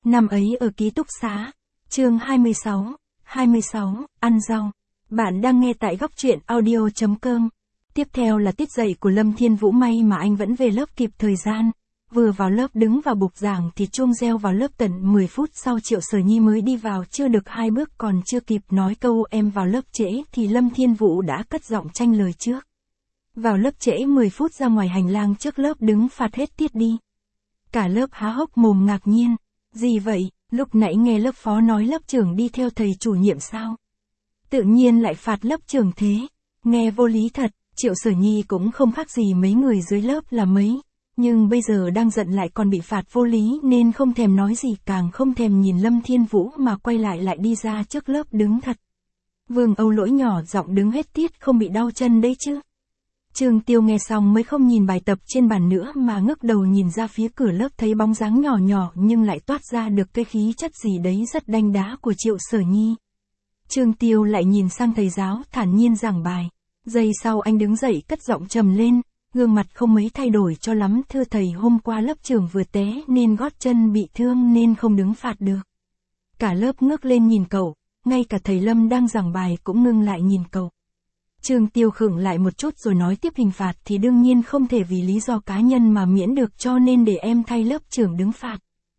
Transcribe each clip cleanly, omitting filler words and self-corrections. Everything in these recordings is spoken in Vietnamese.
Năm ấy ở ký túc xá, chương 26, ăn rau. Bạn đang nghe tại góc truyện audio.com. Tiếp theo là tiết dạy của Lâm Thiên Vũ, may mà anh vẫn về lớp kịp thời gian. Vừa vào lớp đứng vào bục giảng thì chuông reo vào lớp tận 10 phút sau Triệu Sở Nhi mới đi vào, chưa được 2 bước còn chưa kịp nói câu em vào lớp trễ thì Lâm Thiên Vũ đã cất giọng tranh lời trước. Vào lớp trễ 10 phút ra ngoài hành lang trước lớp đứng phạt hết tiết đi. Cả lớp há hốc mồm ngạc nhiên. Gì vậy, lúc nãy nghe lớp phó nói lớp trưởng đi theo thầy chủ nhiệm sao? Tự nhiên lại phạt lớp trưởng thế, nghe vô lý thật. Triệu Sở Nhi cũng không khác gì mấy người dưới lớp là mấy, nhưng bây giờ đang giận lại còn bị phạt vô lý nên không thèm nói gì, càng không thèm nhìn Lâm Thiên Vũ mà quay lại đi ra trước lớp đứng thật. Vương Âu Lỗi nhỏ giọng đứng hết tiết không bị đau chân đấy chứ. Trương Tiêu nghe xong mới không nhìn bài tập trên bàn nữa mà ngước đầu nhìn ra phía cửa lớp, thấy bóng dáng nhỏ nhỏ nhưng lại toát ra được cái khí chất gì đấy rất đanh đá của Triệu Sở Nhi. Trương Tiêu lại nhìn sang thầy giáo thản nhiên giảng bài. Giây sau anh đứng dậy cất giọng trầm lên, gương mặt không mấy thay đổi cho lắm. Thưa thầy, hôm qua lớp trưởng vừa té nên gót chân bị thương nên không đứng phạt được. Cả lớp ngước lên nhìn cậu, ngay cả thầy Lâm đang giảng bài cũng ngưng lại nhìn cậu. Trương Tiêu khựng lại một chút rồi nói tiếp, hình phạt thì đương nhiên không thể vì lý do cá nhân mà miễn được, cho nên để em thay lớp trưởng đứng phạt.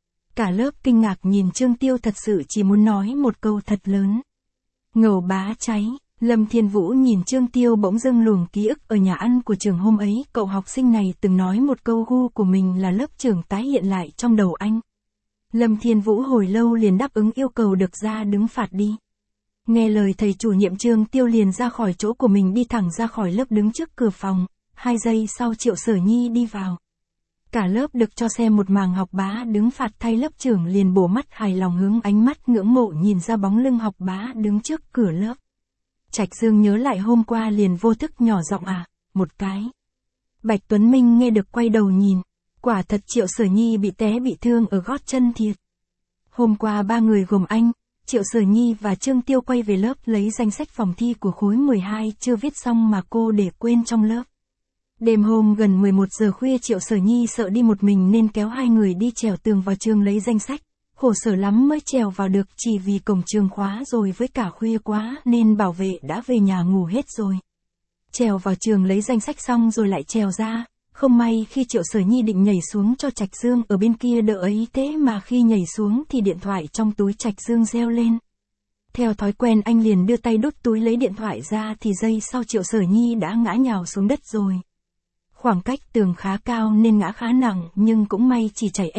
Cả lớp kinh ngạc nhìn Trương Tiêu, thật sự chỉ muốn nói một câu thật lớn. Ngầu bá cháy. Lâm Thiên Vũ nhìn Trương Tiêu bỗng dưng luồng ký ức ở nhà ăn của trường hôm ấy, cậu học sinh này từng nói một câu gu của mình là lớp trưởng tái hiện lại trong đầu anh. Lâm Thiên Vũ hồi lâu liền đáp ứng yêu cầu được ra đứng phạt đi. Nghe lời thầy chủ nhiệm, Trương Tiêu liền ra khỏi chỗ của mình đi thẳng ra khỏi lớp đứng trước cửa phòng. 2 giây sau Triệu Sở Nhi đi vào. Cả lớp được cho xem một màn học bá đứng phạt thay lớp trưởng liền bổ mắt hài lòng, hướng ánh mắt ngưỡng mộ nhìn ra bóng lưng học bá đứng trước cửa lớp. Trạch Dương nhớ lại hôm qua liền vô thức nhỏ giọng một cái. Bạch Tuấn Minh nghe được quay đầu nhìn. Quả thật Triệu Sở Nhi bị té bị thương ở gót chân thiệt. Hôm qua 3 người gồm anh, Triệu Sở Nhi và Trương Tiêu quay về lớp lấy danh sách phòng thi của khối 12 chưa viết xong mà cô để quên trong lớp. Đêm hôm gần 11 giờ khuya Triệu Sở Nhi sợ đi một mình nên kéo 2 người đi trèo tường vào trường lấy danh sách. Khổ sở lắm mới trèo vào được, chỉ vì cổng trường khóa rồi với cả khuya quá nên bảo vệ đã về nhà ngủ hết rồi. Trèo vào trường lấy danh sách xong rồi lại trèo ra, không may khi Triệu Sở Nhi định nhảy xuống cho Trạch Dương ở bên kia đỡ ấy, thế mà khi nhảy xuống thì điện thoại trong túi Trạch Dương reo lên. Theo thói quen anh liền đưa tay đút túi lấy điện thoại ra thì giây sau Triệu Sở Nhi đã ngã nhào xuống đất rồi. Khoảng cách tường khá cao nên ngã khá nặng, nhưng cũng may chỉ chảy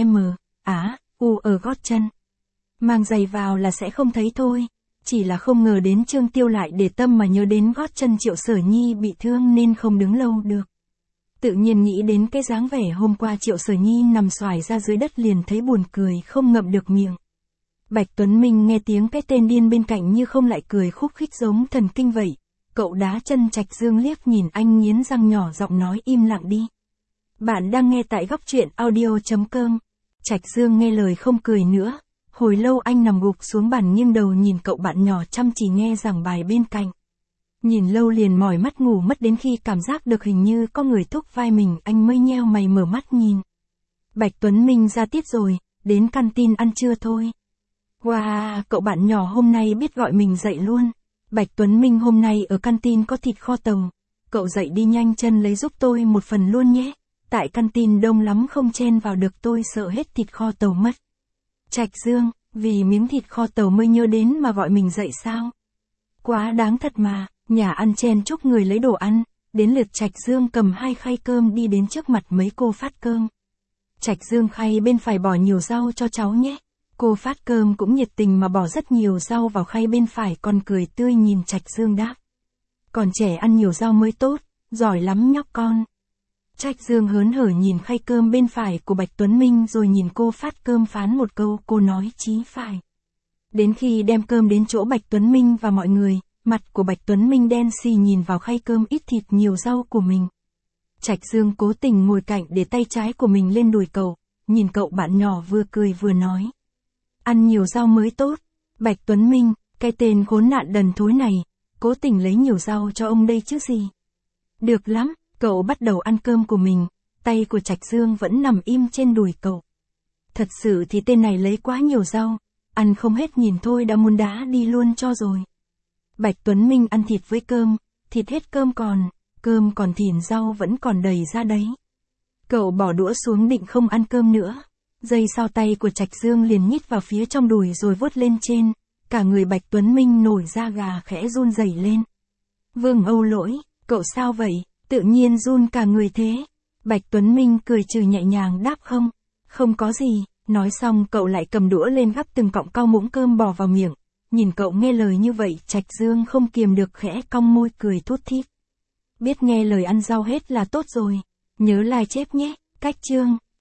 u ở gót chân. Mang giày vào là sẽ không thấy thôi. Chỉ là không ngờ đến Trương Tiêu lại để tâm mà nhớ đến gót chân Triệu Sở Nhi bị thương nên không đứng lâu được. Tự nhiên nghĩ đến cái dáng vẻ hôm qua Triệu Sở Nhi nằm xoài ra dưới đất liền thấy buồn cười không ngậm được miệng. Bạch Tuấn Minh nghe tiếng cái tên điên bên cạnh như không lại cười khúc khích giống thần kinh vậy. Cậu đá chân Trạch Dương liếc nhìn anh nghiến răng nhỏ giọng nói im lặng đi. Bạn đang nghe tại góc truyện audio.com. Trạch Dương nghe lời không cười nữa. Hồi lâu anh nằm gục xuống bàn nghiêng đầu nhìn cậu bạn nhỏ chăm chỉ nghe giảng bài bên cạnh. Nhìn lâu liền mỏi mắt ngủ mất, đến khi cảm giác được hình như có người thúc vai mình anh mới nheo mày mở mắt nhìn. Bạch Tuấn Minh ra tiết rồi, đến canteen ăn trưa thôi. Wow, cậu bạn nhỏ hôm nay biết gọi mình dậy luôn. Bạch Tuấn Minh, hôm nay ở canteen có thịt kho tàu. Cậu dậy đi nhanh chân lấy giúp tôi một phần luôn nhé. Tại canteen đông lắm không chen vào được, tôi sợ hết thịt kho tàu mất. Trạch Dương, vì miếng thịt kho tàu mới nhớ đến mà gọi mình dậy sao? Quá đáng thật mà, nhà ăn chen chúc người lấy đồ ăn, đến lượt Trạch Dương cầm 2 khay cơm đi đến trước mặt mấy cô phát cơm. Trạch Dương, khay bên phải bỏ nhiều rau cho cháu nhé. Cô phát cơm cũng nhiệt tình mà bỏ rất nhiều rau vào khay bên phải, còn cười tươi nhìn Trạch Dương đáp. Còn trẻ ăn nhiều rau mới tốt, giỏi lắm nhóc con. Trạch Dương hớn hở nhìn khay cơm bên phải của Bạch Tuấn Minh rồi nhìn cô phát cơm phán một câu, cô nói chí phải. Đến khi đem cơm đến chỗ Bạch Tuấn Minh và mọi người, mặt của Bạch Tuấn Minh đen xì nhìn vào khay cơm ít thịt nhiều rau của mình. Trạch Dương cố tình ngồi cạnh để tay trái của mình lên đùi cậu, nhìn cậu bạn nhỏ vừa cười vừa nói. Ăn nhiều rau mới tốt. Bạch Tuấn Minh, cái tên khốn nạn đần thối này, cố tình lấy nhiều rau cho ông đây chứ gì. Được lắm. Cậu bắt đầu ăn cơm của mình, tay của Trạch Dương vẫn nằm im trên đùi cậu. Thật sự thì tên này lấy quá nhiều rau, ăn không hết nhìn thôi đã muốn đá đi luôn cho rồi. Bạch Tuấn Minh ăn thịt với cơm, thịt hết cơm còn thìn rau vẫn còn đầy ra đấy. Cậu bỏ đũa xuống định không ăn cơm nữa. Giây sau tay của Trạch Dương liền nhít vào phía trong đùi rồi vuốt lên trên, cả người Bạch Tuấn Minh nổi da gà khẽ run rẩy lên. Vương Âu Lỗi, cậu sao vậy, tự nhiên run cả người thế. Bạch Tuấn Minh cười trừ nhẹ nhàng đáp không có gì, nói xong cậu lại cầm đũa lên gắp từng cọng cau muỗng cơm bò vào miệng. Nhìn cậu nghe lời như vậy, Trạch Dương không kiềm được khẽ cong môi cười thút thít. Biết nghe lời ăn rau hết là tốt rồi, nhớ like chép nhé, cách chương.